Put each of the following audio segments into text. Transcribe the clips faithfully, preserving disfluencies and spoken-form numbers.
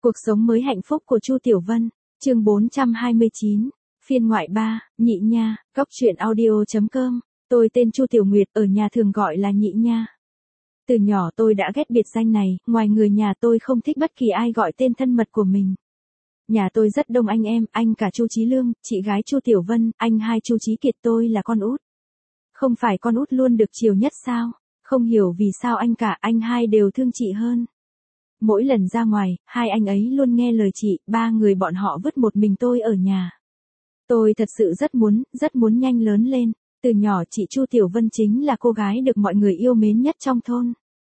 Cuộc sống mới hạnh phúc của Chu Tiểu Vân, chương bốn trăm hai mươi chín, phiên ngoại ba, Nhị Nha, góc truyện audio chấm com. Tôi tên Chu Tiểu Nguyệt, ở nhà thường gọi là Nhị Nha. Từ nhỏ tôi đã ghét biệt danh này, ngoài người nhà tôi không thích bất kỳ ai gọi tên thân mật của mình. Nhà tôi rất đông anh em, anh cả Chu Chí Lương, chị gái Chu Tiểu Vân, anh hai Chu Chí Kiệt, tôi là con út. Không phải con út luôn được chiều nhất sao? Không hiểu vì sao anh cả, anh hai đều thương chị hơn. Mỗi lần ra ngoài, hai anh ấy luôn nghe lời chị, ba người bọn họ vứt một mình tôi ở nhà. Tôi thật sự rất muốn, rất muốn nhanh lớn lên. Từ nhỏ chị Chu Tiểu Vân chính là cô gái được mọi người yêu mến nhất trong thôn.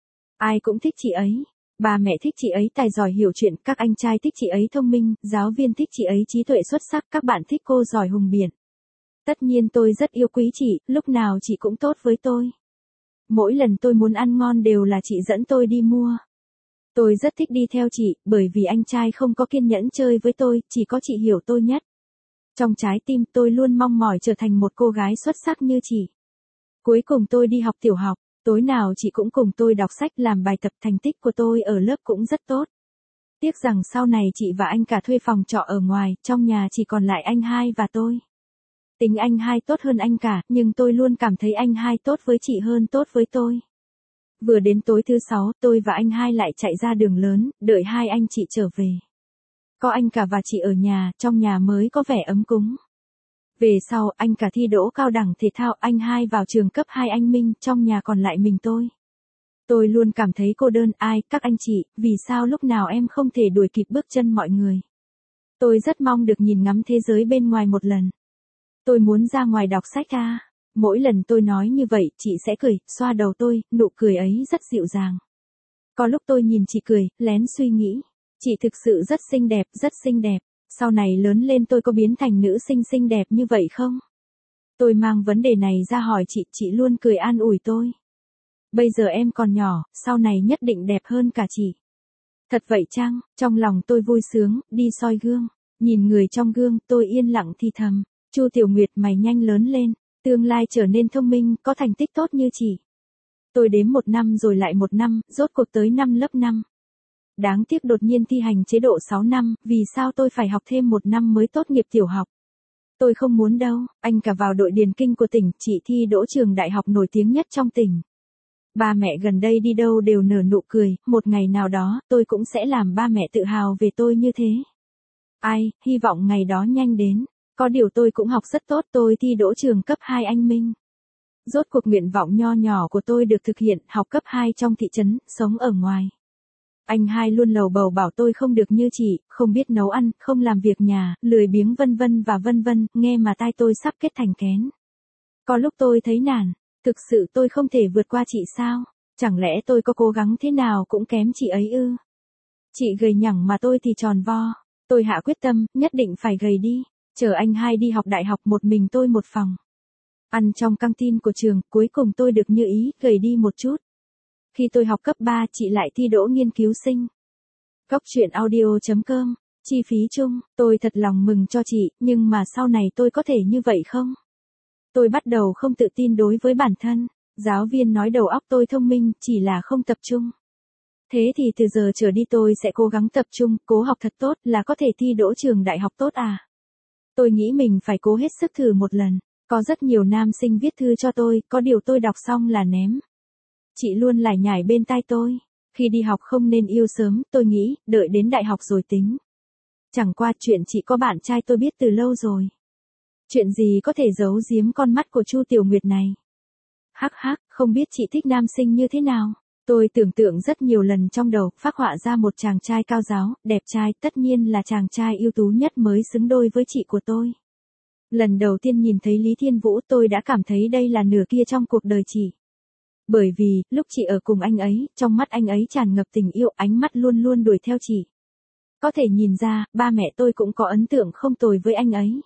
Ai cũng thích chị ấy. Ba mẹ thích chị ấy tài giỏi hiểu chuyện, các anh trai thích chị ấy thông minh, giáo viên thích chị ấy trí tuệ xuất sắc, các bạn thích cô giỏi hùng biện. Tất nhiên tôi rất yêu quý chị, lúc nào chị cũng tốt với tôi. Mỗi lần tôi muốn ăn ngon đều là chị dẫn tôi đi mua. Tôi rất thích đi theo chị, bởi vì anh trai không có kiên nhẫn chơi với tôi, chỉ có chị hiểu tôi nhất. Trong trái tim tôi luôn mong mỏi trở thành một cô gái xuất sắc như chị. Cuối cùng tôi đi học tiểu học, tối nào chị cũng cùng tôi đọc sách làm bài tập, thành tích của tôi ở lớp cũng rất tốt. Tiếc rằng sau này chị và anh cả thuê phòng trọ ở ngoài, trong nhà chỉ còn lại anh hai và tôi. Tính anh hai tốt hơn anh cả, nhưng tôi luôn cảm thấy anh hai tốt với chị hơn tốt với tôi. Vừa đến tối thứ sáu, tôi và anh hai lại chạy ra đường lớn, đợi hai anh chị trở về. Có anh cả và chị ở nhà, trong nhà mới có vẻ ấm cúng. Về sau, anh cả thi đỗ cao đẳng thể thao, anh hai vào trường cấp hai anh Minh, trong nhà còn lại mình tôi. Tôi luôn cảm thấy cô đơn, ai, các anh chị, vì sao lúc nào em không thể đuổi kịp bước chân mọi người. Tôi rất mong được nhìn ngắm thế giới bên ngoài một lần. Tôi muốn ra ngoài đọc sách à. Mỗi lần tôi nói như vậy, chị sẽ cười, xoa đầu tôi, nụ cười ấy rất dịu dàng. Có lúc tôi nhìn chị cười, lén suy nghĩ. Chị thực sự rất xinh đẹp, rất xinh đẹp. Sau này lớn lên tôi có biến thành nữ sinh xinh đẹp như vậy không? Tôi mang vấn đề này ra hỏi chị, chị luôn cười an ủi tôi. Bây giờ em còn nhỏ, sau này nhất định đẹp hơn cả chị. Thật vậy chăng? Trong lòng tôi vui sướng, đi soi gương. Nhìn người trong gương, tôi yên lặng thì thầm. Chu Tiểu Nguyệt, mày nhanh lớn lên. Tương lai trở nên thông minh, có thành tích tốt như chị. Tôi đếm một năm rồi lại một năm, rốt cuộc tới năm lớp năm. Đáng tiếc đột nhiên thi hành chế độ sáu năm, vì sao tôi phải học thêm một năm mới tốt nghiệp tiểu học? Tôi không muốn đâu, anh cả vào đội điền kinh của tỉnh, chị thi đỗ trường đại học nổi tiếng nhất trong tỉnh. Ba mẹ gần đây đi đâu đều nở nụ cười, một ngày nào đó, tôi cũng sẽ làm ba mẹ tự hào về tôi như thế. Ai, hy vọng ngày đó nhanh đến. Có điều tôi cũng học rất tốt, tôi thi đỗ trường cấp hai anh Minh. Rốt cuộc nguyện vọng nho nhỏ của tôi được thực hiện, học cấp hai trong thị trấn, sống ở ngoài. Anh hai luôn lầu bầu bảo tôi không được như chị, không biết nấu ăn, không làm việc nhà, lười biếng vân vân và vân vân, nghe mà tai tôi sắp kết thành kén. Có lúc tôi thấy nản, thực sự tôi không thể vượt qua chị sao? Chẳng lẽ tôi có cố gắng thế nào cũng kém chị ấy ư? Chị gầy nhẳng mà tôi thì tròn vo. Tôi hạ quyết tâm, nhất định phải gầy đi. Chờ anh hai đi học đại học, một mình tôi một phòng. Ăn trong căng tin của trường, cuối cùng tôi được như ý, gầy đi một chút. Khi tôi học cấp ba, chị lại thi đỗ nghiên cứu sinh. Góc truyện audio chấm com, chi phí chung, tôi thật lòng mừng cho chị, nhưng mà sau này tôi có thể như vậy không? Tôi bắt đầu không tự tin đối với bản thân. Giáo viên nói đầu óc tôi thông minh, chỉ là không tập trung. Thế thì từ giờ trở đi tôi sẽ cố gắng tập trung, cố học thật tốt là có thể thi đỗ trường đại học tốt à? Tôi nghĩ mình phải cố hết sức thử một lần. Có rất nhiều nam sinh viết thư cho tôi, có điều tôi đọc xong là ném. Chị luôn lải nhải bên tai tôi. Khi đi học không nên yêu sớm, tôi nghĩ, đợi đến đại học rồi tính. Chẳng qua chuyện chị có bạn trai tôi biết từ lâu rồi. Chuyện gì có thể giấu giếm con mắt của Chu Tiểu Nguyệt này. Hắc hắc, không biết chị thích nam sinh như thế nào. Tôi tưởng tượng rất nhiều lần trong đầu, phác họa ra một chàng trai cao giáo, đẹp trai, tất nhiên là chàng trai ưu tú nhất mới xứng đôi với chị của tôi. Lần đầu tiên nhìn thấy Lý Thiên Vũ tôi đã cảm thấy đây là nửa kia trong cuộc đời chị. Bởi vì, lúc chị ở cùng anh ấy, trong mắt anh ấy tràn ngập tình yêu, ánh mắt luôn luôn đuổi theo chị. Có thể nhìn ra, ba mẹ tôi cũng có ấn tượng không tồi với anh ấy.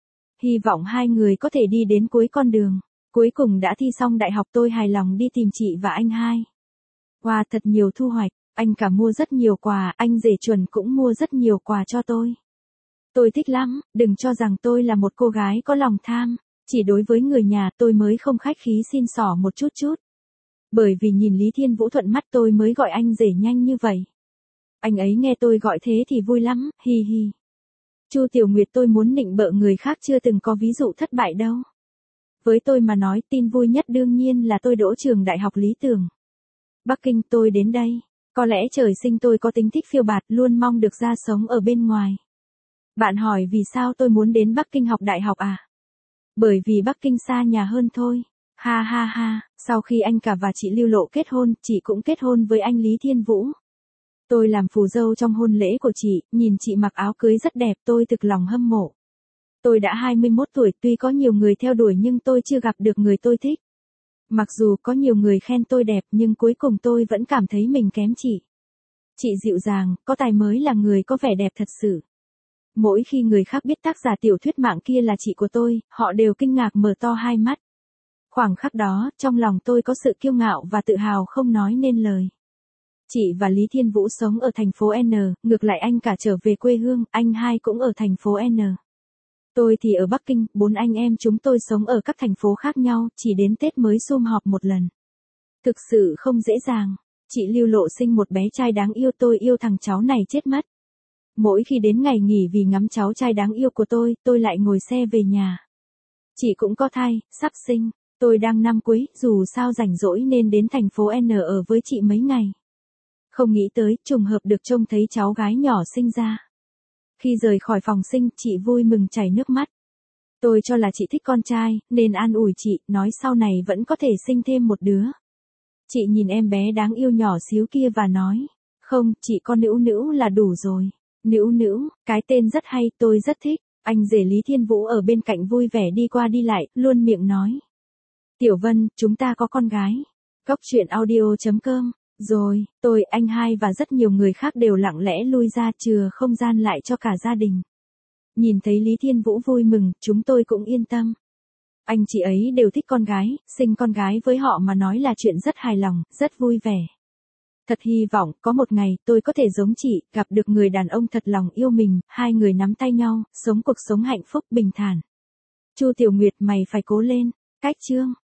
Hy vọng hai người có thể đi đến cuối con đường. Cuối cùng đã thi xong đại học, tôi hài lòng đi tìm chị và anh hai. Wow, thật nhiều thu hoạch, anh cả mua rất nhiều quà, anh rể chuẩn cũng mua rất nhiều quà cho tôi. Tôi thích lắm, đừng cho rằng tôi là một cô gái có lòng tham, chỉ đối với người nhà tôi mới không khách khí xin xỏ một chút chút. Bởi vì nhìn Lý Thiên Vũ thuận mắt tôi mới gọi anh rể nhanh như vậy. Anh ấy nghe tôi gọi thế thì vui lắm, hi hi. Chu Tiểu Nguyệt, tôi muốn nịnh bợ người khác chưa từng có ví dụ thất bại đâu. Với tôi mà nói, tin vui nhất đương nhiên là tôi đỗ trường đại học lý tưởng. Bắc Kinh, tôi đến đây. Có lẽ trời sinh tôi có tính thích phiêu bạt, luôn mong được ra sống ở bên ngoài. Bạn hỏi vì sao tôi muốn đến Bắc Kinh học đại học à? Bởi vì Bắc Kinh xa nhà hơn thôi. Ha ha ha, sau khi anh cả và chị Lưu Lộ kết hôn, chị cũng kết hôn với anh Lý Thiên Vũ. Tôi làm phù dâu trong hôn lễ của chị, nhìn chị mặc áo cưới rất đẹp, tôi thực lòng hâm mộ. Tôi đã hai mươi mốt tuổi, tuy có nhiều người theo đuổi nhưng tôi chưa gặp được người tôi thích. Mặc dù có nhiều người khen tôi đẹp nhưng cuối cùng tôi vẫn cảm thấy mình kém chị. Chị dịu dàng, có tài mới là người có vẻ đẹp thật sự. Mỗi khi người khác biết tác giả tiểu thuyết mạng kia là chị của tôi, họ đều kinh ngạc mở to hai mắt. Khoảng khắc đó, trong lòng tôi có sự kiêu ngạo và tự hào không nói nên lời. Chị và Lý Thiên Vũ sống ở thành phố N, ngược lại anh cả trở về quê hương, anh hai cũng ở thành phố N. Tôi thì ở Bắc Kinh, bốn anh em chúng tôi sống ở các thành phố khác nhau, chỉ đến Tết mới sum họp một lần. Thực sự không dễ dàng. Chị Lưu Lộ sinh một bé trai đáng yêu, tôi yêu thằng cháu này chết mất. Mỗi khi đến ngày nghỉ vì ngắm cháu trai đáng yêu của tôi, tôi lại ngồi xe về nhà. Chị cũng có thai, sắp sinh, tôi đang năm cuối, dù sao rảnh rỗi nên đến thành phố N ở với chị mấy ngày. Không nghĩ tới, trùng hợp được trông thấy cháu gái nhỏ sinh ra. Khi rời khỏi phòng sinh, chị vui mừng chảy nước mắt. Tôi cho là chị thích con trai, nên an ủi chị, nói sau này vẫn có thể sinh thêm một đứa. Chị nhìn em bé đáng yêu nhỏ xíu kia và nói, không, chị con Nữu Nữu là đủ rồi. Nữu Nữu, cái tên rất hay, tôi rất thích. Anh rể Lý Thiên Vũ ở bên cạnh vui vẻ đi qua đi lại, luôn miệng nói. Tiểu Vân, chúng ta có con gái. Góc truyện audio chấm com. Rồi, tôi, anh hai và rất nhiều người khác đều lặng lẽ lui ra, chừa không gian lại cho cả gia đình. Nhìn thấy Lý Thiên Vũ vui mừng, chúng tôi cũng yên tâm. Anh chị ấy đều thích con gái, sinh con gái với họ mà nói là chuyện rất hài lòng, rất vui vẻ. Thật hy vọng, có một ngày, tôi có thể giống chị, gặp được người đàn ông thật lòng yêu mình, hai người nắm tay nhau, sống cuộc sống hạnh phúc bình thản. Chu Tiểu Nguyệt, mày phải cố lên. Cách chương.